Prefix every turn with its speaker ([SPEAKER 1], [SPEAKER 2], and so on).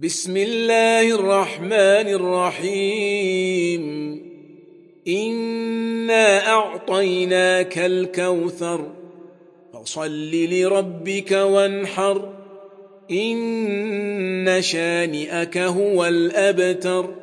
[SPEAKER 1] بسم الله الرحمن الرحيم إنا أعطيناك الكوثر فصل لربك وانحر إن شانئك هو الأبتر